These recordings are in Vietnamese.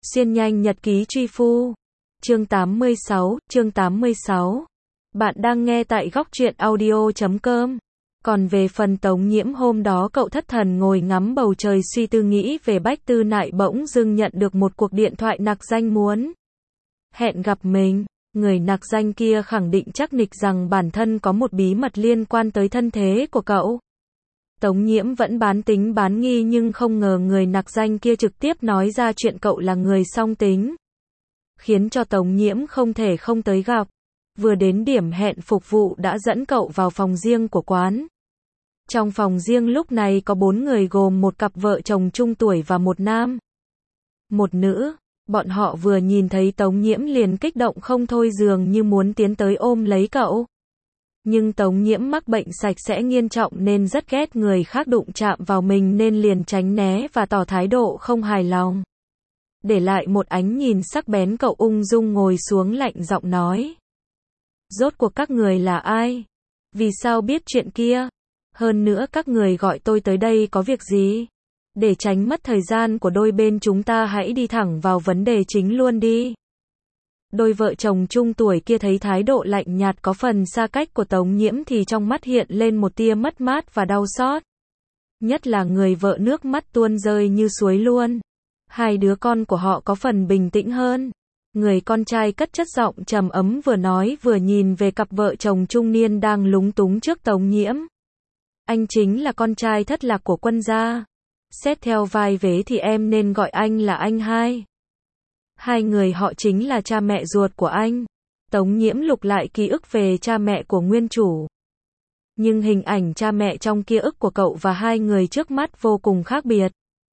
Xuyên nhanh nhật ký truy phu. Chương 86. Bạn đang nghe tại góc truyện audio.com. Còn về phần Tống Nhiễm, hôm đó cậu thất thần ngồi ngắm bầu trời suy tư nghĩ về Bách Tư Nại, bỗng dưng nhận được một cuộc điện thoại nặc danh muốn hẹn gặp mình. Người nặc danh kia khẳng định chắc nịch rằng bản thân có một bí mật liên quan tới thân thế của cậu. Tống Nhiễm vẫn bán tính bán nghi, nhưng không ngờ người nặc danh kia trực tiếp nói ra chuyện cậu là người song tính, khiến cho Tống Nhiễm không thể không tới gặp. Vừa đến điểm hẹn, phục vụ đã dẫn cậu vào phòng riêng của quán. Trong phòng riêng lúc này có 4 người, gồm một cặp vợ chồng trung tuổi và một nam, một nữ. Bọn họ vừa nhìn thấy Tống Nhiễm liền kích động không thôi, dường như muốn tiến tới ôm lấy cậu. Nhưng Tống Nhiễm mắc bệnh sạch sẽ nghiêm trọng nên rất ghét người khác đụng chạm vào mình, nên liền tránh né và tỏ thái độ không hài lòng. Để lại một ánh nhìn sắc bén, cậu ung dung ngồi xuống, lạnh giọng nói: "Rốt cuộc các người là ai? Vì sao biết chuyện kia? Hơn nữa các người gọi tôi tới đây có việc gì? Để tránh mất thời gian của đôi bên, chúng ta hãy đi thẳng vào vấn đề chính luôn đi." Đôi vợ chồng trung tuổi kia thấy thái độ lạnh nhạt có phần xa cách của Tống Nhiễm thì trong mắt hiện lên một tia mất mát và đau xót. Nhất là người vợ nước mắt tuôn rơi như suối luôn. Hai đứa con của họ có phần bình tĩnh hơn. Người con trai cất chất giọng trầm ấm, vừa nói vừa nhìn về cặp vợ chồng trung niên đang lúng túng trước Tống Nhiễm. "Anh chính là con trai thất lạc của Quân gia. Xét theo vai vế thì em nên gọi anh là anh hai. Hai người họ chính là cha mẹ ruột của anh." Tống Nhiễm lục lại ký ức về cha mẹ của nguyên chủ. Nhưng hình ảnh cha mẹ trong ký ức của cậu và hai người trước mắt vô cùng khác biệt.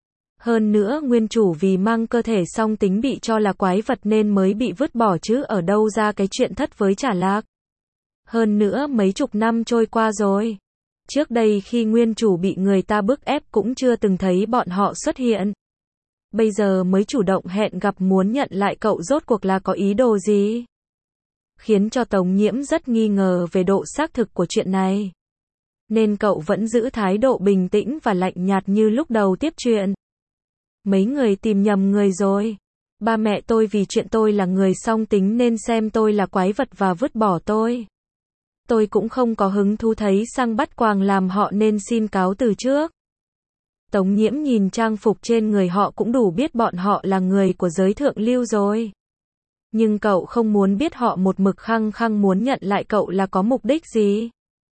Hơn nữa nguyên chủ vì mang cơ thể song tính bị cho là quái vật nên mới bị vứt bỏ, chứ ở đâu ra cái chuyện thất với trả lạc. Hơn nữa mấy chục năm trôi qua rồi. Trước đây khi nguyên chủ bị người ta bức ép cũng chưa từng thấy bọn họ xuất hiện. Bây giờ mới chủ động hẹn gặp muốn nhận lại cậu, rốt cuộc là có ý đồ gì? Khiến cho Tống Nhiễm rất nghi ngờ về độ xác thực của chuyện này. Nên cậu vẫn giữ thái độ bình tĩnh và lạnh nhạt như lúc đầu tiếp chuyện. "Mấy người tìm nhầm người rồi. Ba mẹ tôi vì chuyện tôi là người song tính nên xem tôi là quái vật và vứt bỏ tôi. Tôi cũng không có hứng thú thấy sang bắt quàng làm họ nên xin cáo từ trước." Tống Nhiễm nhìn trang phục trên người họ cũng đủ biết bọn họ là người của giới thượng lưu rồi. Nhưng cậu không muốn biết họ một mực khăng khăng muốn nhận lại cậu là có mục đích gì.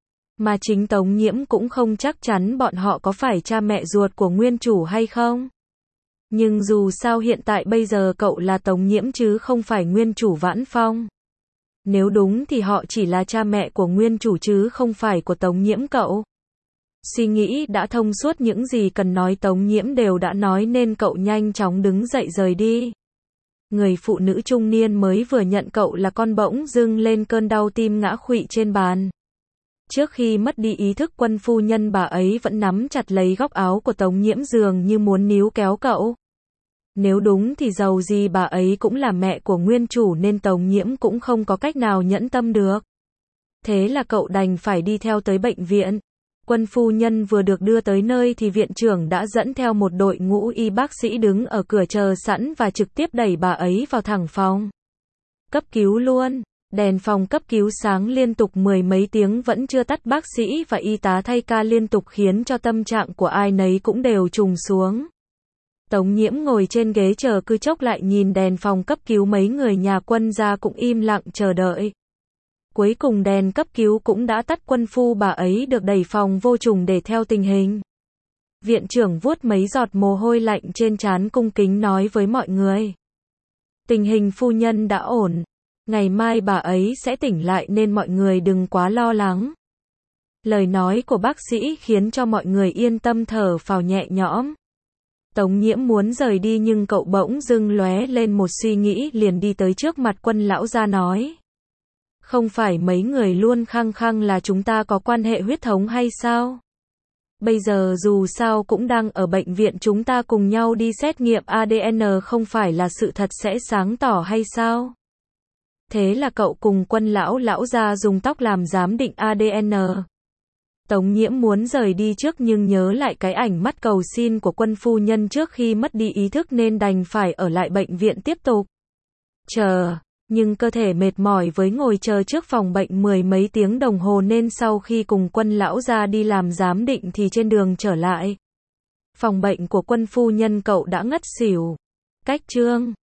Mà chính Tống Nhiễm cũng không chắc chắn bọn họ có phải cha mẹ ruột của nguyên chủ hay không. Nhưng dù sao hiện tại bây giờ cậu là Tống Nhiễm chứ không phải nguyên chủ Vãn Phong. Nếu đúng thì họ chỉ là cha mẹ của nguyên chủ chứ không phải của Tống Nhiễm cậu. Suy nghĩ đã thông suốt, những gì cần nói Tống Nhiễm đều đã nói nên cậu nhanh chóng đứng dậy rời đi. Người phụ nữ trung niên mới vừa nhận cậu là con bỗng dưng lên cơn đau tim, ngã khuỵu trên bàn. Trước khi mất đi ý thức, Quân phu nhân bà ấy vẫn nắm chặt lấy góc áo của Tống Nhiễm, dường như muốn níu kéo cậu. Nếu đúng thì dầu gì bà ấy cũng là mẹ của nguyên chủ nên Tống Nhiễm cũng không có cách nào nhẫn tâm được. Thế là cậu đành phải đi theo tới bệnh viện. Quân phu nhân vừa được đưa tới nơi thì viện trưởng đã dẫn theo một đội ngũ y bác sĩ đứng ở cửa chờ sẵn và trực tiếp đẩy bà ấy vào thẳng phòng cấp cứu luôn. Đèn phòng cấp cứu sáng liên tục 10 mấy tiếng vẫn chưa tắt, bác sĩ và y tá thay ca liên tục khiến cho tâm trạng của ai nấy cũng đều trùng xuống. Tống Nhiễm ngồi trên ghế chờ, cứ chốc lại nhìn đèn phòng cấp cứu, mấy người nhà Quân gia cũng im lặng chờ đợi. Cuối cùng đèn cấp cứu cũng đã tắt, Quân phu bà ấy được đẩy phòng vô trùng để theo tình hình. Viện trưởng vuốt mấy giọt mồ hôi lạnh trên trán, cung kính nói với mọi người: "Tình hình phu nhân đã ổn. Ngày mai bà ấy sẽ tỉnh lại nên mọi người đừng quá lo lắng." Lời nói của bác sĩ khiến cho mọi người yên tâm thở phào nhẹ nhõm. Tống Nhiễm muốn rời đi nhưng cậu bỗng dưng lóe lên một suy nghĩ, liền đi tới trước mặt Quân lão gia nói: "Không phải mấy người luôn khăng khăng là chúng ta có quan hệ huyết thống hay sao? Bây giờ dù sao cũng đang ở bệnh viện, chúng ta cùng nhau đi xét nghiệm ADN không phải là sự thật sẽ sáng tỏ hay sao? Thế là cậu cùng Quân lão gia dùng tóc làm giám định ADN. Tống Nhiễm muốn rời đi trước nhưng nhớ lại cái ảnh mắt cầu xin của Quân phu nhân trước khi mất đi ý thức nên đành phải ở lại bệnh viện tiếp tục chờ. Nhưng cơ thể mệt mỏi với ngồi chờ trước phòng bệnh mười mấy tiếng đồng hồ nên sau khi cùng Quân lão gia đi làm giám định thì trên đường trở lại phòng bệnh của Quân phu nhân cậu đã ngất xỉu. Cách chương